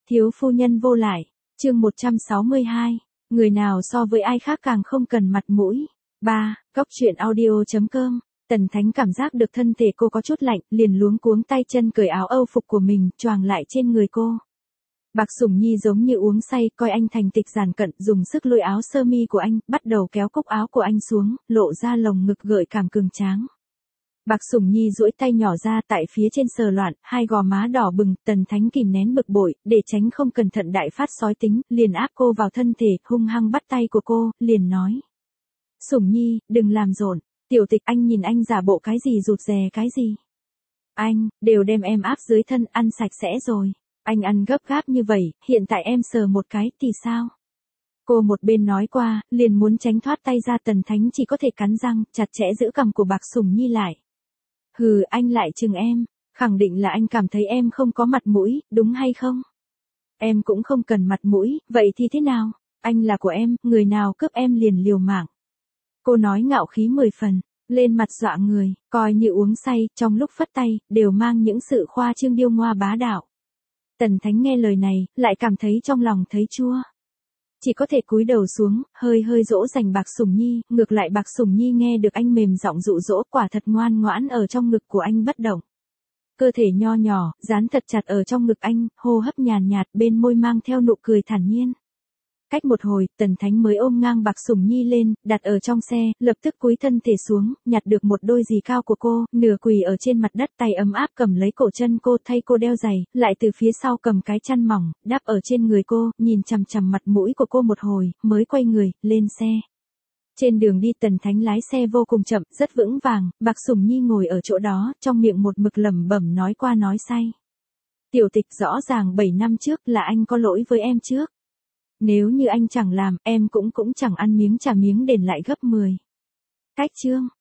Thiếu phu nhân vô lại, chương 162, người nào so với ai khác càng không cần mặt mũi. 3. Cóc truyện audio.com. Tần Thánh cảm giác được thân thể cô có chút lạnh, liền luống cuống tay chân cởi áo âu phục của mình, choàng lại trên người cô. Bạc Sủng Nhi giống như uống say, coi anh thành tịch giàn cận, dùng sức lôi áo sơ mi của anh, bắt đầu kéo cúc áo của anh xuống, lộ ra lồng ngực gợi cảm cường tráng. Bạc Sủng Nhi duỗi tay nhỏ ra tại phía trên sờ loạn, hai gò má đỏ bừng, Tần Thánh kìm nén bực bội, để tránh không cẩn thận đại phát sói tính, liền áp cô vào thân thể, hung hăng bắt tay của cô, liền nói. Sủng Nhi, đừng làm rộn, tiểu tịch anh nhìn anh giả bộ cái gì rụt rè cái gì. Anh, đều đem em áp dưới thân, ăn sạch sẽ rồi. Anh ăn gấp gáp như vậy, hiện tại em sờ một cái thì sao? Cô một bên nói qua, liền muốn tránh thoát tay ra, Tần Thánh chỉ có thể cắn răng, chặt chẽ giữ cằm của Bạc Sủng Nhi lại. Hừ, anh lại chừng em, khẳng định là anh cảm thấy em không có mặt mũi, đúng hay không? Em cũng không cần mặt mũi, vậy thì thế nào? Anh là của em, người nào cướp em liền liều mạng. Cô nói ngạo khí 10 phần, lên mặt dọa người, coi như uống say, trong lúc phất tay, đều mang những sự khoa trương điêu ngoa bá đạo. Tần Thánh nghe lời này, lại cảm thấy trong lòng thấy chua. Chỉ có thể cúi đầu xuống, hơi dỗ dành Bạc Sủng Nhi, ngược lại Bạc Sủng Nhi nghe được anh mềm giọng dụ dỗ, quả thật ngoan ngoãn ở trong ngực của anh bất động. Cơ thể nho nhỏ, dán thật chặt ở trong ngực anh, hô hấp nhàn nhạt, bên môi mang theo nụ cười thản nhiên. Cách một hồi, Tần Thánh mới ôm ngang Bạc Sủng Nhi lên, đặt ở trong xe, lập tức cúi thân thể xuống, nhặt được một đôi giày cao của cô, nửa quỳ ở trên mặt đất, tay ấm áp cầm lấy cổ chân cô, thay cô đeo giày, lại từ phía sau cầm cái chăn mỏng, đắp ở trên người cô, nhìn chằm chằm mặt mũi của cô một hồi, mới quay người, lên xe. Trên đường đi Tần Thánh lái xe vô cùng chậm, rất vững vàng, Bạc Sủng Nhi ngồi ở chỗ đó, trong miệng một mực lẩm bẩm nói qua nói say. Tiểu tịch, rõ ràng 7 năm trước là anh có lỗi với em trước. Nếu như anh chẳng làm, em cũng chẳng ăn miếng trả miếng đền lại gấp 10. Cách chương.